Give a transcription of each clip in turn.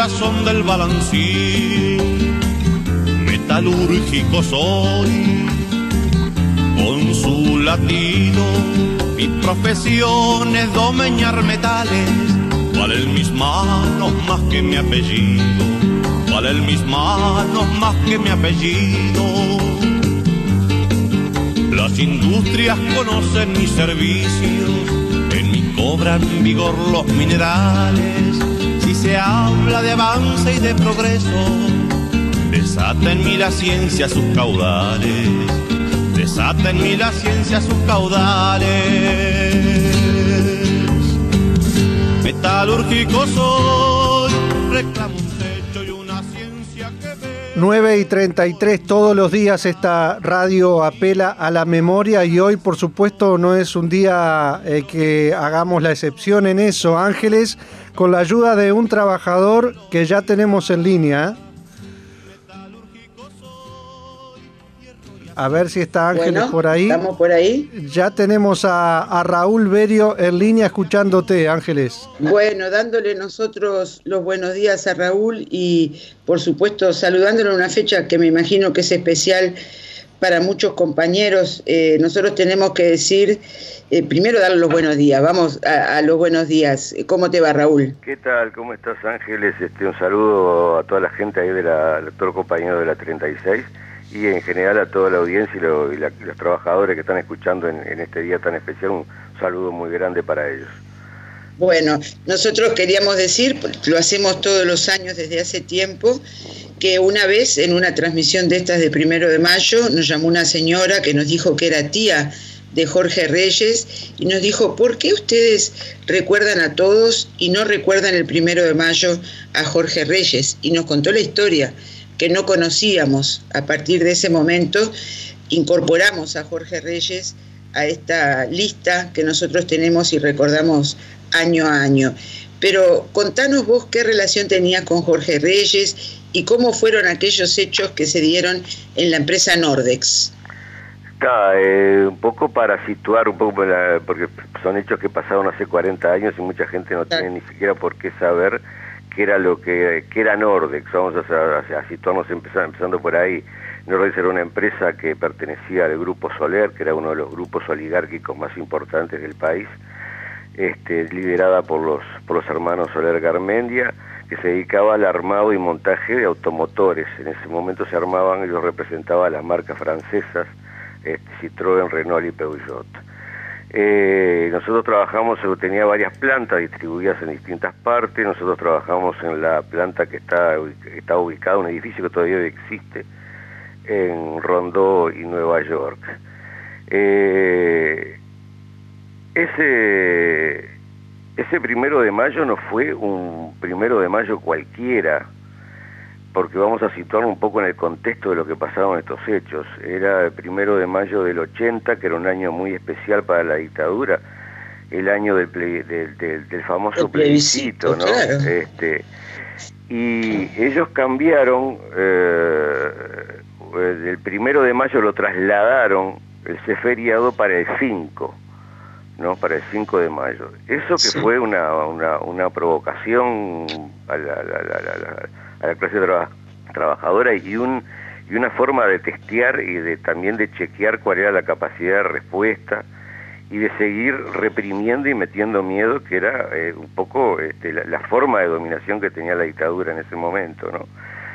corazón del balancín. Metalúrgico soy, con su latido, mi profesión es domeñar metales. Valen mis manos más que mi apellido, valen mis manos más que mi apellido. Las industrias conocen mis servicios, en mí cobran vigor los minerales. Si se habla de avance y de progreso, desata en mí la ciencia sus caudales, desata en mí la ciencia sus caudales. Metalúrgico soy, reclamo un techo y una ciencia que ve. 9:33, todos los días esta radio apela a la memoria y hoy por supuesto no es un día que hagamos la excepción en eso, Ángeles, con la ayuda de un trabajador que ya tenemos en línea. A ver si está Ángeles por ahí. ¿Estamos por ahí? Ya tenemos a Raúl Berio en línea escuchándote, Ángeles. Bueno, dándole nosotros los buenos días a Raúl y por supuesto saludándolo en una fecha que me imagino que es especial para muchos compañeros. Nosotros tenemos que decir, primero darle los buenos días. Vamos a los buenos días. ¿Cómo te va, Raúl? ¿Qué tal? ¿Cómo estás, Ángeles? Un saludo a toda la gente ahí de todo el compañero de la 36 y en general a toda la audiencia y los trabajadores que están escuchando en este día tan especial. Un saludo muy grande para ellos. Bueno, nosotros queríamos decir, lo hacemos todos los años desde hace tiempo, que una vez en una transmisión de estas de 1 de mayo nos llamó una señora que nos dijo que era tía de Jorge Reyes y nos dijo, ¿por qué ustedes recuerdan a todos y no recuerdan el 1 de mayo a Jorge Reyes? Y nos contó la historia que no conocíamos. A partir de ese momento incorporamos a Jorge Reyes a esta lista que nosotros tenemos y recordamos año a año. Pero contanos vos qué relación tenías con Jorge Reyes y cómo fueron aquellos hechos que se dieron en la empresa Nordex. Un poco para situar un poco, porque son hechos que pasaron hace 40 años y mucha gente no tiene ni siquiera por qué saber qué era lo que era Nordex. Vamos a situarnos empezando por ahí. Nordex era una empresa que pertenecía al Grupo Soler, que era uno de los grupos oligárquicos más importantes del país, liderada por los hermanos Soler Garmendia, que se dedicaba al armado y montaje de automotores. En ese momento se armaban, ellos representaban las marcas francesas, Citroën, Renault y Peugeot. Nosotros trabajamos, tenía varias plantas distribuidas en distintas partes. Nosotros trabajamos en la planta que está ubicada, un edificio que todavía existe, en Rondeau y Nueva York. Ese 1 de mayo no fue un 1 de mayo cualquiera, porque vamos a situarnos un poco en el contexto de lo que pasaron estos hechos. Era el 1 de mayo del 80, que era un año muy especial para la dictadura, el año del famoso plebiscito, ¿no? Claro. Y ellos cambiaron, el 1 de mayo lo trasladaron, ese feriado, para el 5, ¿no? Para el 5 de mayo. Eso que sí fue una provocación a la clase trabajadora y una forma de testear y también de chequear cuál era la capacidad de respuesta y de seguir reprimiendo y metiendo miedo, que era un poco la forma de dominación que tenía la dictadura en ese momento, ¿no?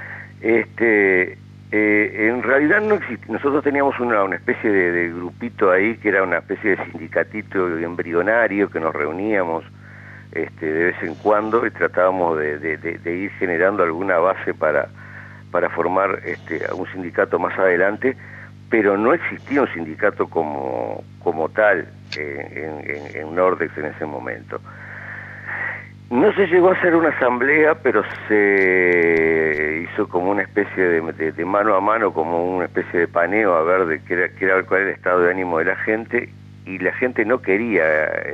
En realidad no existía. Nosotros teníamos una especie de grupito ahí, que era una especie de sindicatito embrionario, que nos reuníamos de vez en cuando y tratábamos de ir generando alguna base para formar un sindicato más adelante, pero no existía un sindicato como tal en Nordex en ese momento. No se llegó a hacer una asamblea, pero se hizo como una especie de mano a mano, como una especie de paneo a ver cuál era el estado de ánimo de la gente, y la gente no quería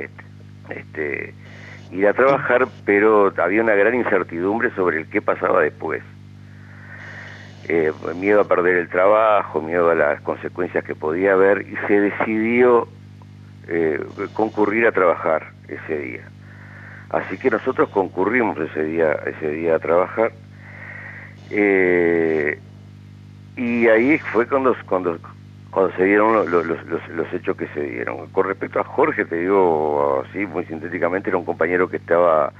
ir a trabajar, pero había una gran incertidumbre sobre el qué pasaba después. Miedo a perder el trabajo, miedo a las consecuencias que podía haber, y se decidió concurrir a trabajar ese día. Así que nosotros concurrimos ese día a trabajar, y ahí fue cuando se dieron los hechos que se dieron. Con respecto a Jorge, te digo así muy sintéticamente, era un compañero que estaba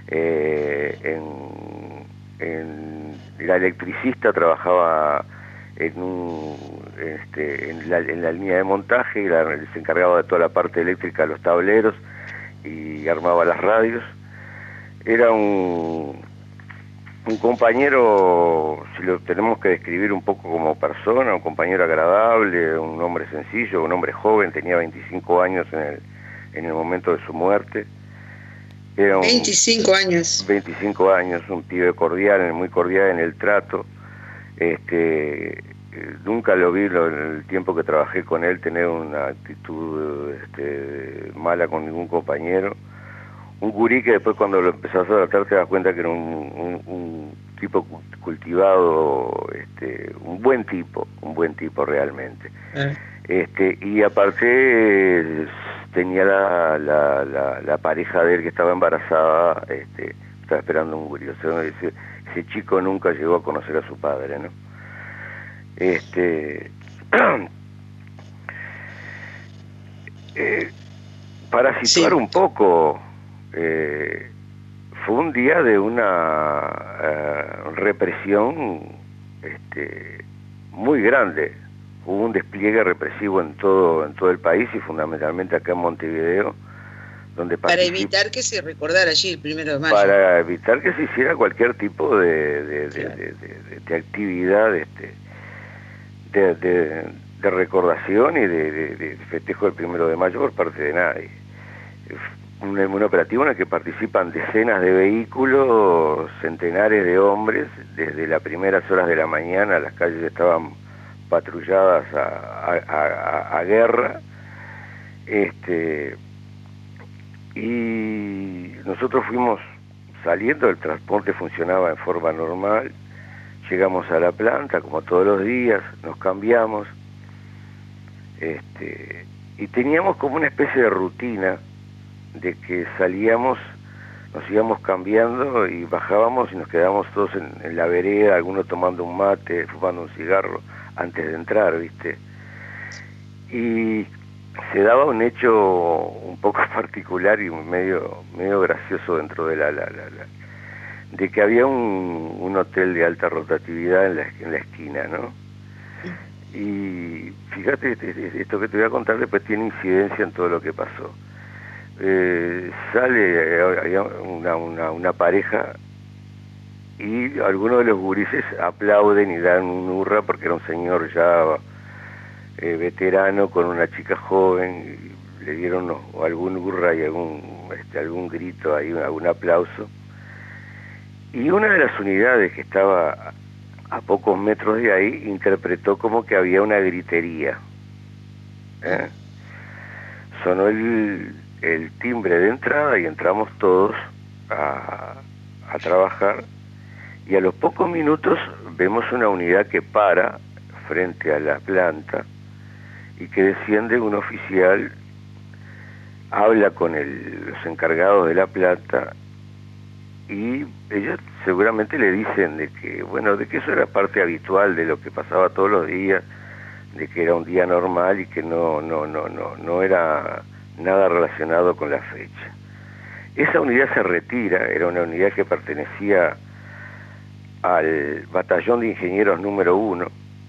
era electricista, trabajaba en la línea de montaje, se encargaba de toda la parte eléctrica de los tableros y armaba las radios. Era un compañero, si lo tenemos que describir un poco como persona, un compañero agradable, un hombre sencillo, un hombre joven, tenía 25 años en el momento de su muerte. Era 25 años. 25 años, un pibe cordial, muy cordial en el trato. Nunca lo vi en el tiempo que trabajé con él tener una actitud mala con ningún compañero. Un gurí que después cuando lo empezás a tratar te das cuenta que era un tipo cultivado, un buen tipo realmente. Y aparte tenía la pareja de él que estaba embarazada, estaba esperando un gurí. O sea, ese chico nunca llegó a conocer a su padre, ¿no? Para situar un poco, fue un día de una represión muy grande. Hubo un despliegue represivo en todo el país y fundamentalmente acá en Montevideo, donde para evitar que se recordara allí el 1 de mayo. Para evitar que se hiciera cualquier tipo de actividad de recordación y de festejo del 1 de mayo por parte de nadie. Un operativo en el que participan decenas de vehículos, centenares de hombres. Desde las primeras horas de la mañana las calles estaban patrulladas a guerra, y nosotros fuimos saliendo, el transporte funcionaba en forma normal, llegamos a la planta como todos los días, nos cambiamos, y teníamos como una especie de rutina de que salíamos, nos íbamos cambiando y bajábamos y nos quedábamos todos en la vereda, algunos tomando un mate, fumando un cigarro antes de entrar, ¿viste? Y se daba un hecho un poco particular y medio gracioso dentro de de que había un hotel de alta rotatividad en la esquina, ¿no? Y fíjate, esto que te voy a contar después tiene incidencia en todo lo que pasó. Había una pareja y algunos de los gurises aplauden y dan un hurra porque era un señor ya veterano con una chica joven, y le dieron algún hurra y algún grito ahí, algún aplauso. Y una de las unidades que estaba a pocos metros de ahí interpretó como que había una gritería. Sonó el timbre de entrada y entramos todos a trabajar, y a los pocos minutos vemos una unidad que para frente a la planta y que desciende un oficial, habla con los encargados de la planta, y ellos seguramente le dicen de que eso era parte habitual de lo que pasaba todos los días, de que era un día normal y que no era nada relacionado con la fecha. Esa unidad se retira, era una unidad que pertenecía al batallón de ingenieros número 1,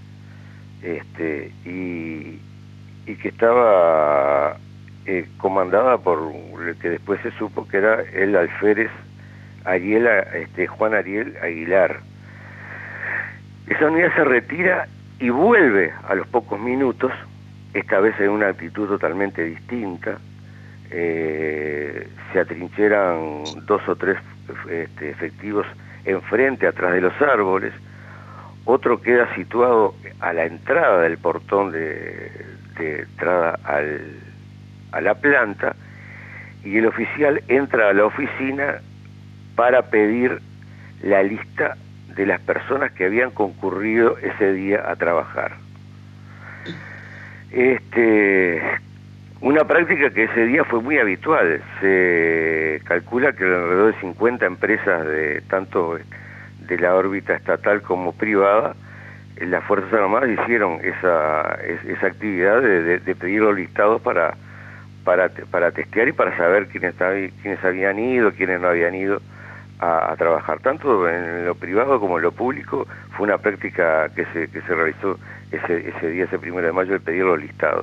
y que estaba comandada por el que después se supo que era el alférez Juan Ariel Aguilar. Esa unidad se retira y vuelve a los pocos minutos, esta vez en una actitud totalmente distinta. Se atrincheran 2 o 3 efectivos enfrente, atrás de los árboles. Otro queda situado a la entrada del portón de entrada a la planta, y el oficial entra a la oficina para pedir la lista de las personas que habían concurrido ese día a trabajar. Una práctica que ese día fue muy habitual. Se calcula que alrededor de 50 empresas, tanto de la órbita estatal como privada, las Fuerzas Armadas hicieron esa actividad de pedir los listados para testear y para saber quiénes habían ido, quiénes no habían ido a trabajar. Tanto en lo privado como en lo público fue una práctica que se realizó ese día, ese 1 de mayo, de pedir los listados.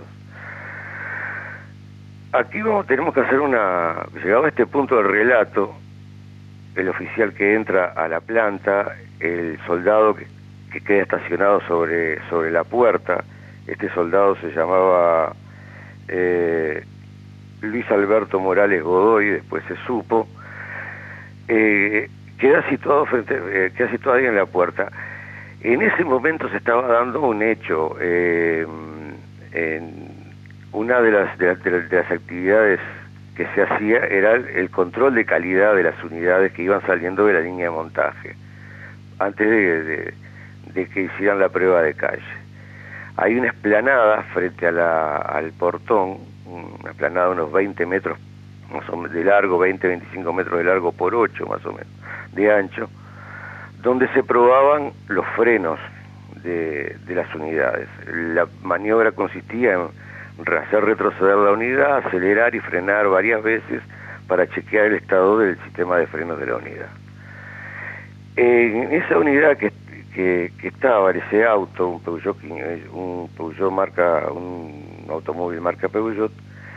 Aquí tenemos que hacer llegado a este punto del relato, el oficial que entra a la planta, el soldado que queda estacionado sobre la puerta. Este soldado se llamaba Luis Alberto Morales Godoy, después se supo. Queda situado ahí en la puerta. En ese momento se estaba dando un hecho. Una de las actividades que se hacía era el control de calidad de las unidades que iban saliendo de la línea de montaje, antes de que hicieran la prueba de calle. Hay una explanada frente al portón, una explanada de unos 20 metros más o menos de largo, 20-25 metros de largo por 8 más o menos de ancho, donde se probaban los frenos de las unidades. La maniobra consistía en hacer retroceder la unidad, acelerar y frenar varias veces para chequear el estado del sistema de frenos de la unidad. En esa unidad que estaba, ese auto, un automóvil marca Peugeot,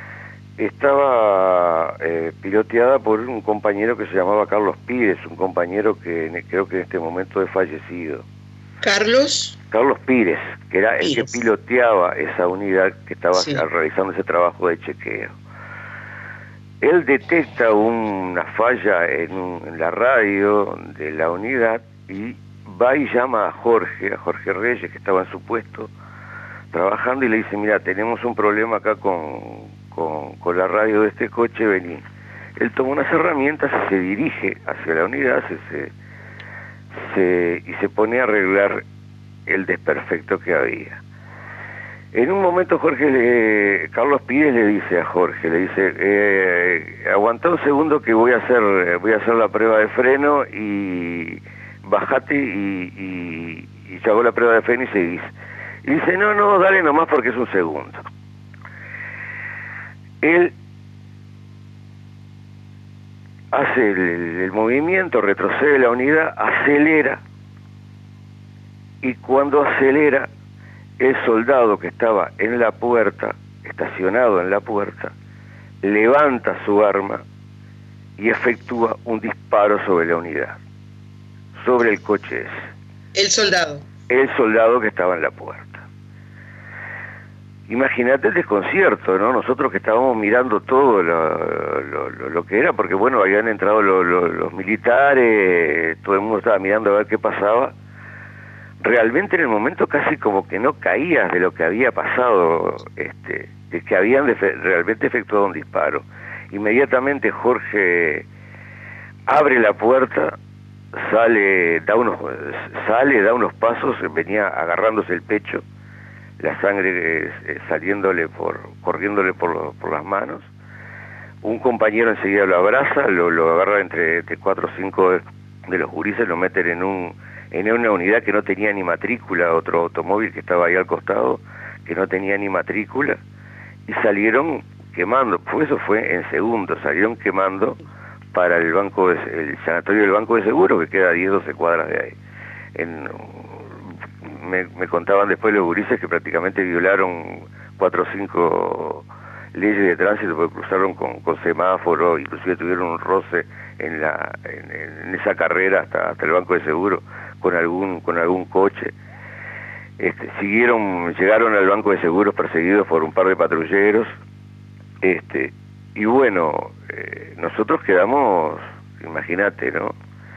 estaba piloteada por un compañero que se llamaba Carlos Pires, un compañero que creo que en este momento es fallecido. Carlos Pires, que era el que piloteaba esa unidad que estaba realizando ese trabajo de chequeo. Él detecta una falla en la radio de la unidad y va y llama a Jorge Reyes, que estaba en su puesto trabajando, y le dice: mira, tenemos un problema acá con la radio de este coche, vení. Él toma unas herramientas y se dirige hacia la unidad y se pone a arreglar el desperfecto que había. En un momento Carlos Pires le dice a Jorge, aguantá un segundo que voy a hacer la prueba de freno, y bajate y yo hago la prueba de freno y seguís. Y dice: no, dale nomás porque es un segundo. Él hace el movimiento, retrocede la unidad, acelera, y cuando acelera, el soldado que estaba en la puerta, estacionado en la puerta, levanta su arma y efectúa un disparo sobre la unidad, sobre el coche ese. El soldado que estaba en la puerta. Imagínate el desconcierto, ¿no? Nosotros que estábamos mirando todo lo que era, porque bueno, habían entrado los militares, todo el mundo estaba mirando a ver qué pasaba. Realmente en el momento casi como que no caías de lo que había pasado, de que habían realmente efectuado un disparo. Inmediatamente Jorge abre la puerta, da unos pasos, venía agarrándose el pecho, la sangre corriéndole por las manos. Un compañero enseguida lo abraza, lo agarra entre 4 o 5 de los gurises, lo meten en una unidad que no tenía ni matrícula, otro automóvil que estaba ahí al costado, que no tenía ni matrícula, y salieron quemando. Pues eso fue en segundos, salieron quemando para el sanatorio del Banco de Seguro, que queda a 10-12 cuadras de ahí. Me contaban después los gurises que prácticamente violaron 4 o 5 leyes de tránsito, porque cruzaron con semáforo, inclusive tuvieron un roce en esa carrera hasta el Banco de Seguro con algún coche. Llegaron al Banco de Seguros perseguidos por un par de patrulleros, y bueno, nosotros quedamos, imagínate, ¿no?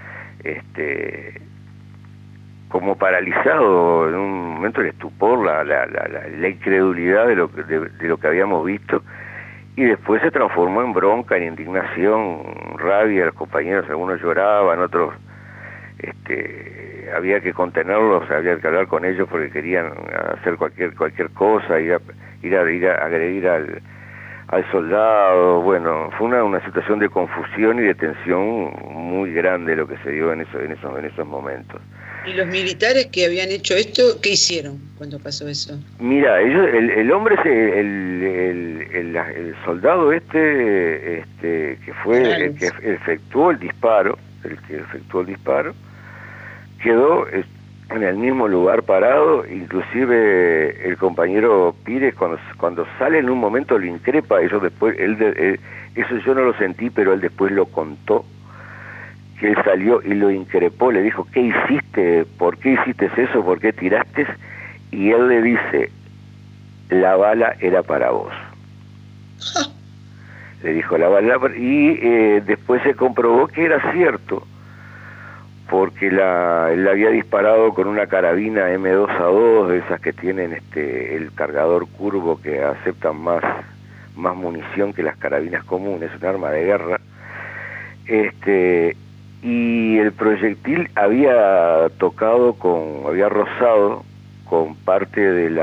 Como paralizado en un momento, el estupor, la incredulidad de lo que habíamos visto, y después se transformó en bronca, en indignación, rabia. Los compañeros, algunos lloraban, otros había que contenerlos, había que hablar con ellos porque querían hacer cualquier cosa, ir a agredir al soldado. Bueno, fue una situación de confusión y de tensión muy grande lo que se dio en esos momentos. ¿Y los militares que habían hecho esto, qué hicieron cuando pasó eso? Mira, ellos, el hombre, el soldado que fue el que efectuó el disparo, quedó en el mismo lugar parado. Inclusive el compañero Pires cuando sale en un momento lo increpa. Eso después eso yo no lo sentí, pero él después lo contó, que él salió y lo increpó, le dijo: ¿qué hiciste? ¿Por qué hiciste eso? ¿Por qué tiraste? Y él le dice: la bala era para vos. Le dijo la bala, y después se comprobó que era cierto, porque él había disparado con una carabina M2A2, de esas que tienen el cargador curvo, que aceptan más munición que las carabinas comunes, un arma de guerra. Y el proyectil había rozado con parte de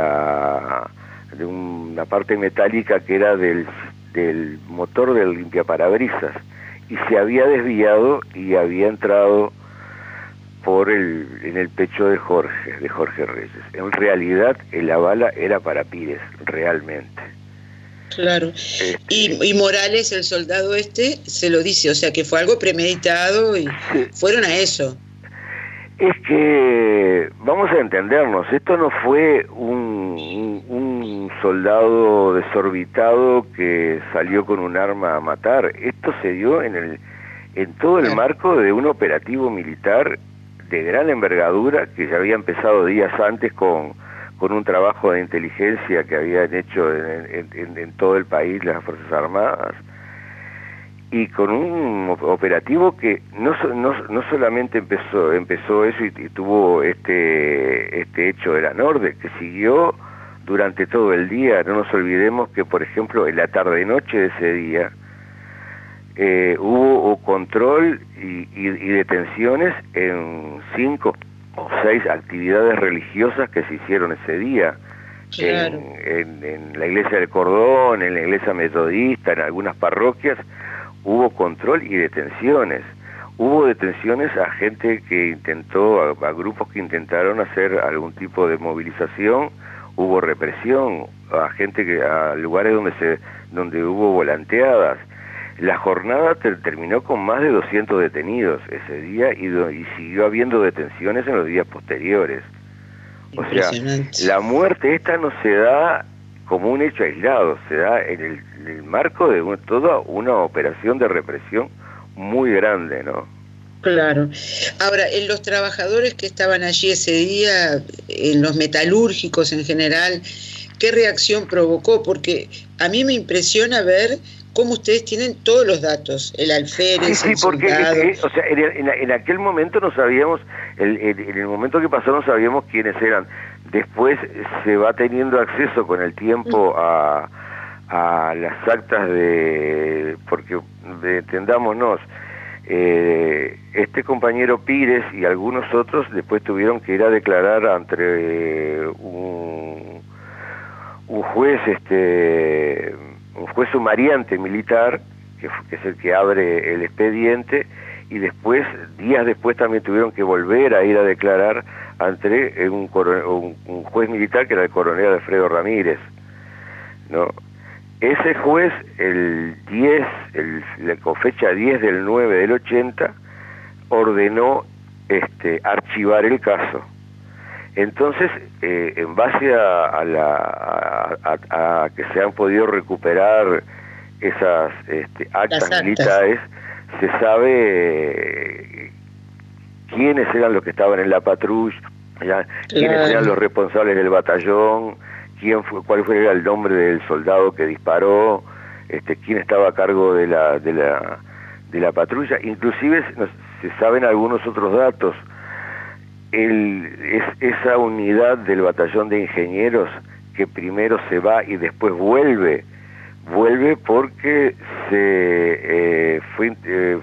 una parte metálica que era del motor del limpiaparabrisas, y se había desviado y había entrado en el pecho de Jorge Reyes. En realidad la bala era para Pires, realmente. Claro. Y Morales, el soldado se lo dice, o sea que fue algo premeditado y fueron a eso. Es que, vamos a entendernos, esto no fue un soldado desorbitado que salió con un arma a matar. Esto se dio en todo el marco de un operativo militar de gran envergadura que ya había empezado días antes con un trabajo de inteligencia que habían hecho en todo el país las Fuerzas Armadas, y con un operativo que no solamente empezó eso y tuvo este hecho de la Norde, que siguió durante todo el día. No nos olvidemos que, por ejemplo, en la tarde-noche de ese día hubo control y detenciones en 5 o 6 actividades religiosas que se hicieron ese día. Claro. En la iglesia del Cordón, en la iglesia metodista, en algunas parroquias, hubo control y detenciones. Hubo detenciones a gente que a grupos que intentaron hacer algún tipo de movilización. Hubo represión a lugares donde hubo volanteadas. La jornada terminó con más de 200 detenidos ese día y siguió habiendo detenciones en los días posteriores. O sea, la muerte esta no se da como un hecho aislado, se da en el marco de toda una operación de represión muy grande, ¿no? Claro. Ahora, en los trabajadores que estaban allí ese día, en los metalúrgicos en general, ¿qué reacción provocó? Porque a mí me impresiona ver cómo ustedes tienen todos los datos, el alférez, el soldado. O sea, en aquel momento no sabíamos, en el momento que pasó no sabíamos quiénes eran. Después se va teniendo acceso con el tiempo a las actas porque entendámonos, este compañero Pires y algunos otros después tuvieron que ir a declarar ante un juez, un juez sumariante militar, que es el que abre el expediente, y después, días después, también tuvieron que volver a ir a declarar ante un juez militar, que era el coronel Alfredo Ramírez, ¿no? Ese juez, con fecha 10 del 9 del 80, ordenó archivar el caso. Entonces, en base a que se han podido recuperar esas actas militares, se sabe quiénes eran los que estaban en la patrulla, quiénes eran los responsables del batallón, cuál fue el nombre del soldado que disparó, quién estaba a cargo de la patrulla. Inclusive se saben algunos otros datos. Esa unidad del batallón de ingenieros que primero se va y después vuelve porque fue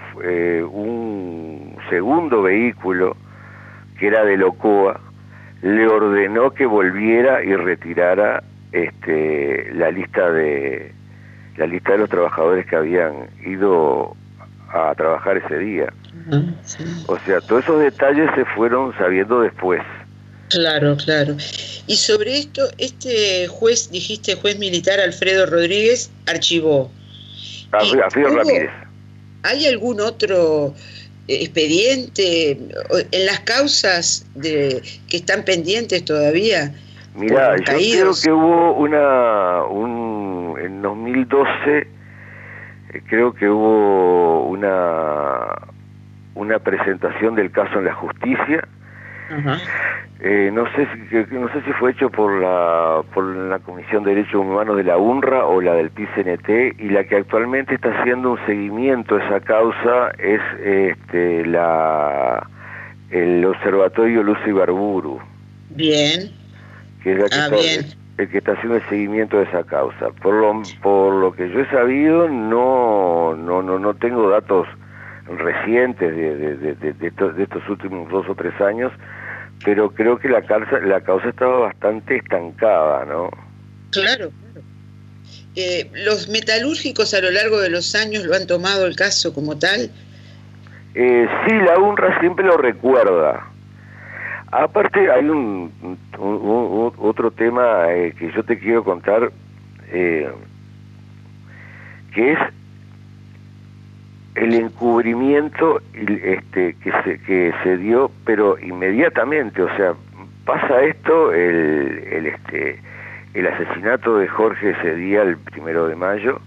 un segundo vehículo que era de Locoa, le ordenó que volviera y retirara la lista de la lista de los trabajadores que habían ido a trabajar ese día. Sí. O sea, todos esos detalles se fueron sabiendo después. Claro, claro. Y sobre esto, este juez, dijiste juez militar Alfredo Rodríguez, archivó. Alfredo Ramírez. ¿Hay algún otro expediente en las causas que están pendientes todavía? Mirá, yo creo que hubo en 2012, creo que hubo una presentación del caso en la justicia. Ajá. No sé si fue hecho por la Comisión de Derechos Humanos de la UNRWA o la del PICNT, y la que actualmente está haciendo un seguimiento a esa causa es el Observatorio Lucy Ibarburu. Bien. Que es el que está haciendo el seguimiento de esa causa. Por lo que yo he sabido, no tengo datos recientes de estos últimos 2 o 3 años, pero creo que la causa estaba bastante estancada, ¿no? Claro. ¿Los metalúrgicos a lo largo de los años lo han tomado el caso como tal? Sí, la UNRWA siempre lo recuerda. Aparte hay otro tema que yo te quiero contar, que es el encubrimiento que se dio, pero inmediatamente. O sea, pasa esto, el asesinato de Jorge ese día, el 1 de mayo.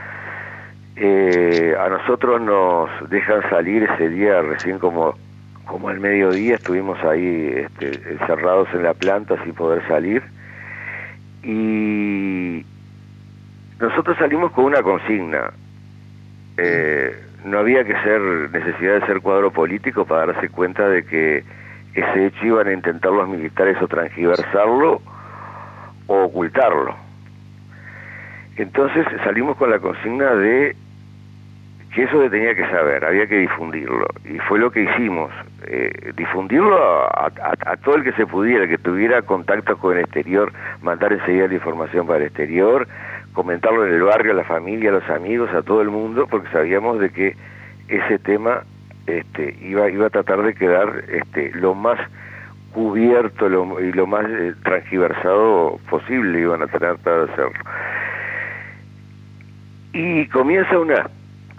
A nosotros nos dejan salir ese día recién como al mediodía, estuvimos ahí encerrados en la planta sin poder salir, y nosotros salimos con una consigna. No había necesidad de ser cuadro político para darse cuenta de que ese hecho iban a intentar los militares o transgiversarlo o ocultarlo. Entonces salimos con la consigna de que eso se tenía que saber, había que difundirlo, y fue lo que hicimos, difundirlo a todo el que se pudiera, el que tuviera contacto con el exterior, mandar enseguida la información para el exterior, comentarlo en el barrio, a la familia, a los amigos, a todo el mundo, porque sabíamos de que ese tema iba a tratar de quedar lo más cubierto y lo más transgiversado posible, iban a tratar de hacerlo. Y comienza una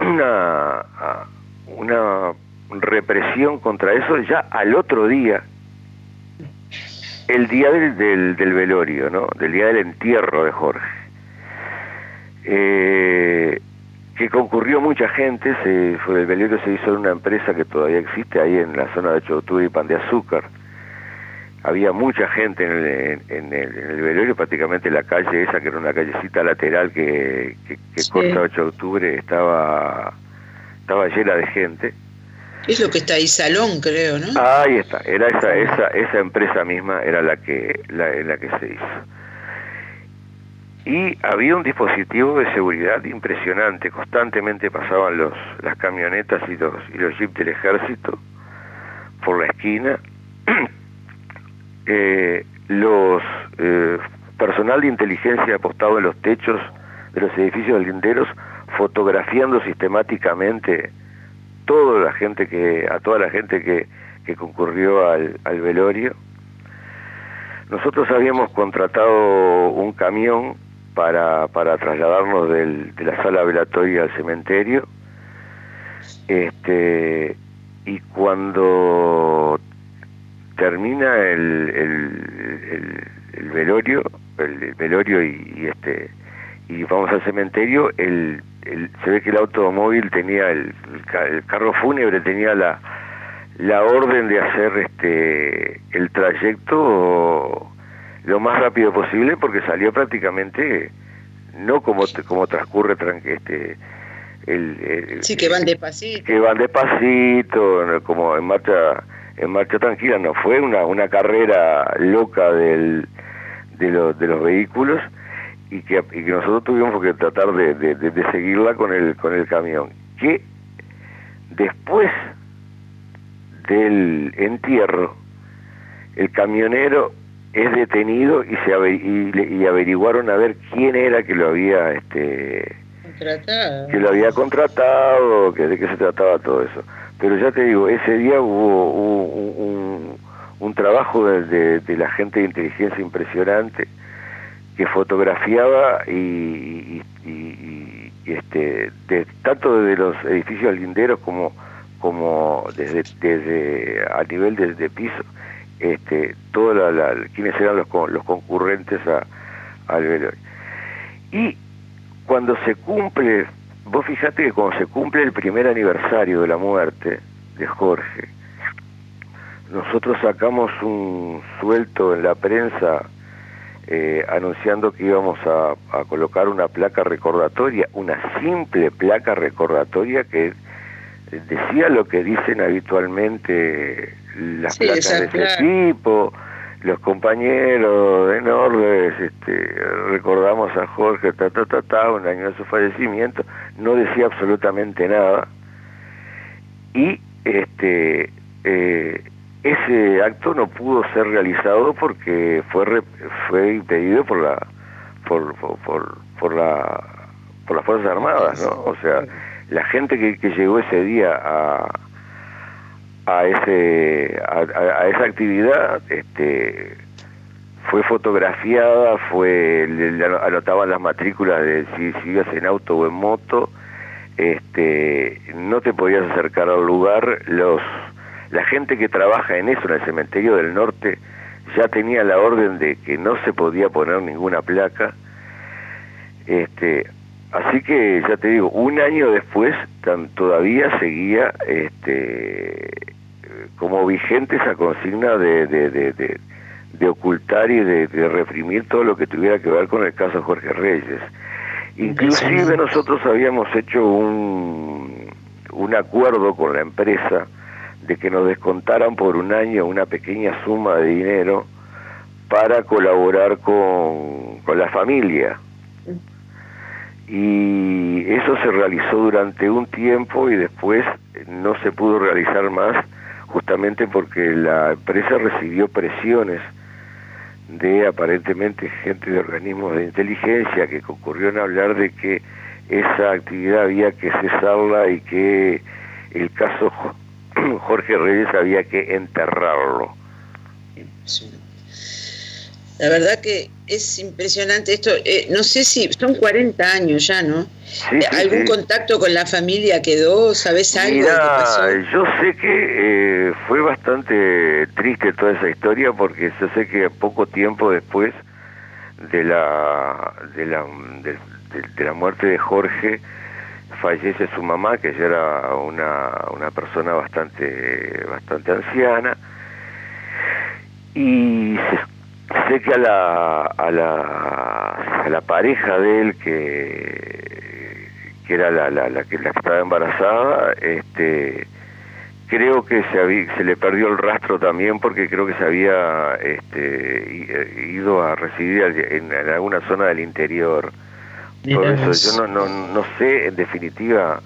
represión contra eso ya al otro día, el día del velorio, ¿no? Del día del entierro de Jorge. Que concurrió mucha gente. El velorio se hizo en una empresa que todavía existe ahí en la zona de 8 de octubre y Pan de Azúcar. Había mucha gente en el velorio, prácticamente la calle esa, que era una callecita lateral que sí, corta 8 de octubre, estaba llena de gente. Es lo que está ahí, Salón, creo, ¿no? Ahí está, era esa empresa misma, era la que se hizo. Y había un dispositivo de seguridad impresionante, constantemente pasaban las camionetas y los jeeps del ejército por la esquina. Personal de inteligencia apostado en los techos de los edificios linderos, fotografiando sistemáticamente a toda la gente que concurrió al velorio. Nosotros habíamos contratado un camión para trasladarnos de la sala velatoria al cementerio, y cuando termina el velorio y vamos al cementerio, se ve que el automóvil tenía el carro fúnebre tenía la orden de hacer el trayecto lo más rápido posible, porque salió prácticamente no como transcurre sí, que van despacito, como en marcha tranquila. No fue una carrera loca de los vehículos, y que nosotros tuvimos que tratar de seguirla con el camión, que después del entierro el camionero es detenido y averiguaron a ver quién era que lo había contratado. Que lo había contratado, que de qué se trataba todo eso. Pero ya te digo, ese día hubo un trabajo de la gente de inteligencia impresionante, que fotografiaba tanto desde los edificios linderos como desde a nivel de piso, quienes eran los concurrentes al velorio. Y cuando se cumple, vos fijate que cuando se cumple el primer aniversario de la muerte de Jorge, nosotros sacamos un suelto en la prensa anunciando que íbamos a colocar una placa recordatoria, una simple placa recordatoria que decía lo que dicen habitualmente las placas de ese tipo. Los compañeros de Nordes, recordamos a Jorge, un año de su fallecimiento, no decía absolutamente nada. Y ese acto no pudo ser realizado porque fue impedido por las Fuerzas Armadas, ¿no? O sea, la gente que llegó ese día a esa actividad, fue fotografiada, le anotaban las matrículas de si ibas en auto o en moto, no te podías acercar al lugar. La gente que trabaja en eso, en el cementerio del norte, ya tenía la orden de que no se podía poner ninguna placa. Así que, ya te digo, un año después todavía seguía como vigente esa consigna de ocultar y de reprimir todo lo que tuviera que ver con el caso Jorge Reyes. Inclusive nosotros habíamos hecho un acuerdo con la empresa de que nos descontaran por un año una pequeña suma de dinero para colaborar con la familia. Y eso se realizó durante un tiempo y después no se pudo realizar más, justamente porque la empresa recibió presiones de aparentemente gente de organismos de inteligencia que concurrieron a hablar de que esa actividad había que cesarla y que el caso Jorge Reyes había que enterrarlo. La verdad que es impresionante esto. No sé si son 40 años ya, ¿no? Sí, ¿Algún contacto con la familia quedó? ¿Sabés algo de qué pasó? Yo sé que fue bastante triste toda esa historia, porque yo sé que poco tiempo después de la muerte de Jorge fallece su mamá, que ya era una persona bastante anciana, y sé que a la pareja de él, que era la que estaba embarazada, creo que se le perdió el rastro también, porque creo que se había ido a residir en alguna zona del interior. Por eso yo no sé en definitiva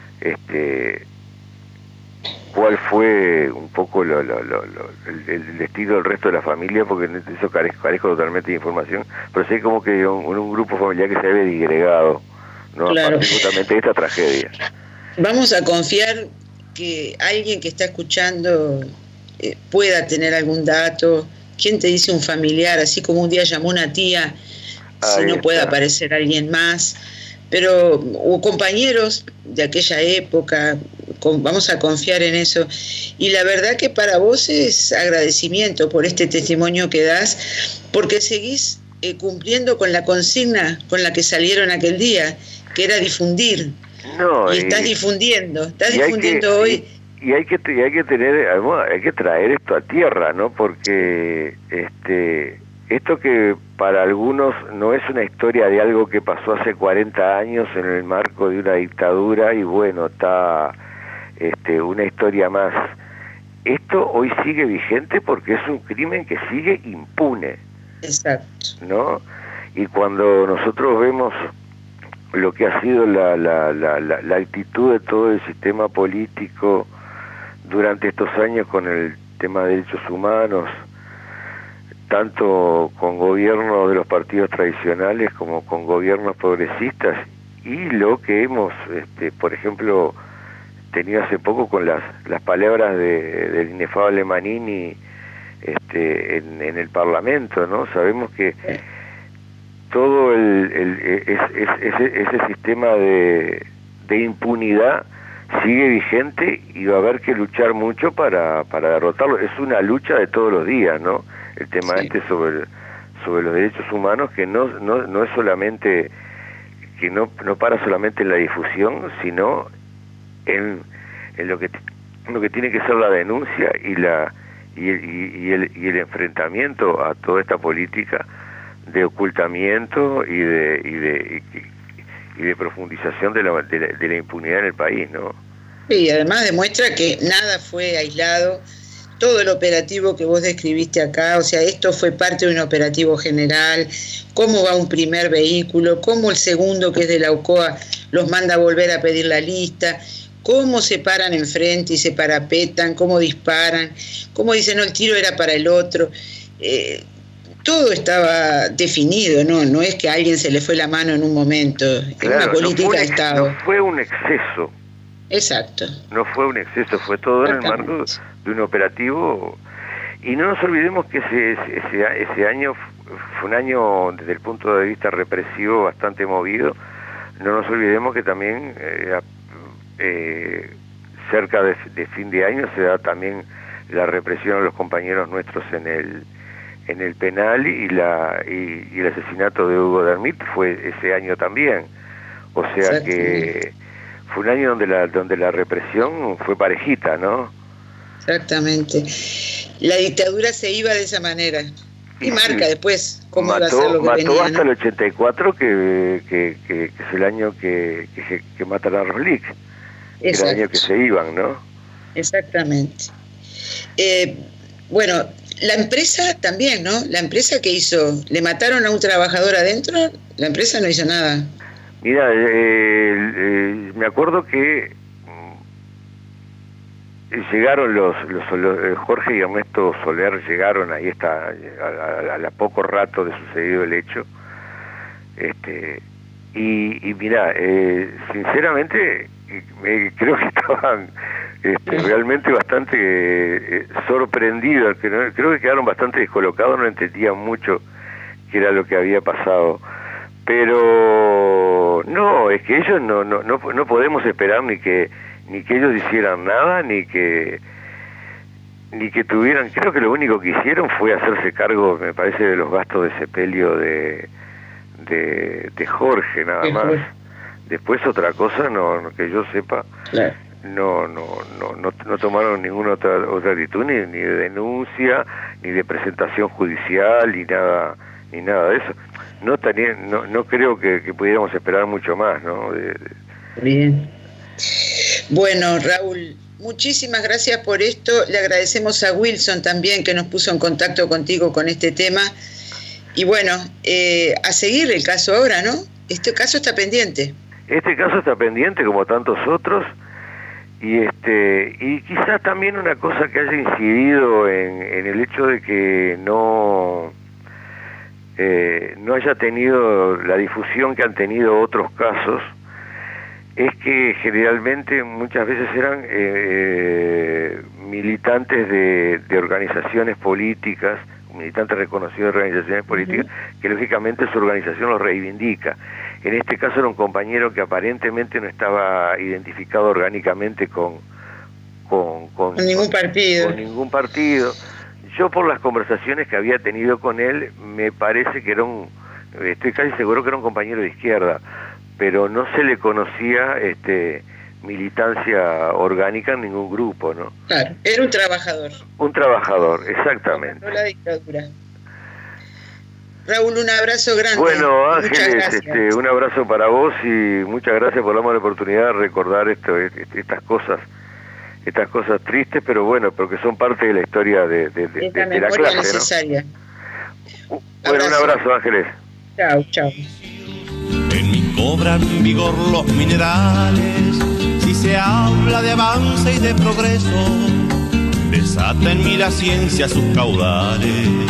cuál fue un poco el destino del resto de la familia, porque en eso carezco totalmente de información, pero sé como que un grupo familiar que se había disgregado, ¿no? Claro. Justamente de esta tragedia. Vamos a confiar que alguien que está escuchando pueda tener algún dato. ¿Quién te dice un familiar? Así como un día llamó una tía, si no puede aparecer alguien más. Pero hubo compañeros de aquella época, vamos a confiar en eso. Y la verdad que para vos es agradecimiento por este testimonio que das, porque seguís cumpliendo con la consigna con la que salieron aquel día, que era difundir. Y estás difundiendo hoy. Y hay que traer esto a tierra, ¿no? Porque esto que para algunos no es una historia de algo que pasó hace 40 años en el marco de una dictadura y bueno, está una historia más. Esto hoy sigue vigente porque es un crimen que sigue impune. Exacto. ¿No? Y cuando nosotros vemos lo que ha sido la actitud de todo el sistema político durante estos años con el tema de derechos humanos, tanto con gobiernos de los partidos tradicionales como con gobiernos progresistas, y lo que hemos, por ejemplo, tenido hace poco con las palabras del inefable Manini en el Parlamento, ¿no? Sabemos que todo ese sistema de impunidad sigue vigente y va a haber que luchar mucho para derrotarlo. Es una lucha de todos los días, ¿no? El tema sobre los derechos humanos, que no es solamente, que no para solamente en la difusión, sino en lo que tiene que ser la denuncia y el enfrentamiento a toda esta política de ocultamiento y de profundización de la impunidad en el país, ¿no? Sí, y además demuestra que nada fue aislado, todo el operativo que vos describiste acá, o sea, esto fue parte de un operativo general, cómo va un primer vehículo, cómo el segundo, que es de la UCOA, los manda a volver a pedir la lista, cómo se paran enfrente y se parapetan, cómo disparan, cómo dicen, no, el tiro era para el otro. Todo estaba definido, no es que a alguien se le fue la mano en un momento, claro, es una política de Estado. No fue un exceso. Exacto. No fue un exceso, fue todo en el marco de un operativo. Y no nos olvidemos que ese año fue un año, desde el punto de vista represivo, bastante movido. No nos olvidemos que también cerca de fin de año se da también la represión a los compañeros nuestros en el penal, y el asesinato de Hugo Dermit fue ese año también. O sea que fue un año donde la represión fue parejita, ¿no? Exactamente. La dictadura se iba de esa manera. Y marca después cómo iba a ser lo que venía, mató hasta ¿no? el 84, que es el año que matan a Roslik. Era el año que se iban, ¿no? Exactamente. Bueno, la empresa también, ¿no? La empresa que hizo, le mataron a un trabajador adentro, la empresa no hizo nada. Mira, me acuerdo que llegaron los Jorge y Ernesto Soler llegaron ahí a poco rato de sucedido el hecho, y mira, sinceramente creo que estaban realmente bastante sorprendidos, creo que quedaron bastante descolocados, no entendían mucho qué era lo que había pasado. Pero no, es que ellos no podemos esperar ni que ellos hicieran nada, ni que tuvieran. Creo que lo único que hicieron fue hacerse cargo, me parece, de los gastos de sepelio de Jorge, nada más. Después otra cosa, que yo sepa, no tomaron ninguna otra actitud, ni de denuncia, ni de presentación judicial, ni nada de eso. No creo que pudiéramos esperar mucho más, ¿no? Bien. Bueno, Raúl, muchísimas gracias por esto. Le agradecemos a Wilson también, que nos puso en contacto contigo con este tema. Y bueno, a seguir el caso ahora, ¿no? Este caso está pendiente. Este caso está pendiente, como tantos otros, y quizás también una cosa que haya incidido en el hecho de que no haya tenido la difusión que han tenido otros casos, es que generalmente muchas veces eran militantes de organizaciones políticas, militantes reconocidos de organizaciones políticas, que lógicamente su organización los reivindica. En este caso era un compañero que aparentemente no estaba identificado orgánicamente con ningún partido. Con ningún partido. Yo, por las conversaciones que había tenido con él, me parece que estoy casi seguro que era un compañero de izquierda, pero no se le conocía militancia orgánica en ningún grupo, ¿no? Claro, era un trabajador. Un trabajador, exactamente. No la dictadura. Raúl, un abrazo grande. Bueno, Ángeles, un abrazo para vos y muchas gracias por darme la oportunidad de recordar estas cosas tristes, pero bueno, porque son parte de la historia de la clase, necesaria. ¿No? Bueno, un abrazo, Ángeles. Chao. En mí cobran vigor los minerales, si se habla de avance y de progreso, desata en mí la ciencia sus caudales.